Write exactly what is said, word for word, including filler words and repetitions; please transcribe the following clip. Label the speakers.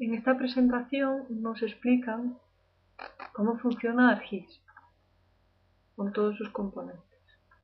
Speaker 1: En esta presentación nos explican cómo funciona ArcGIS con todos sus componentes.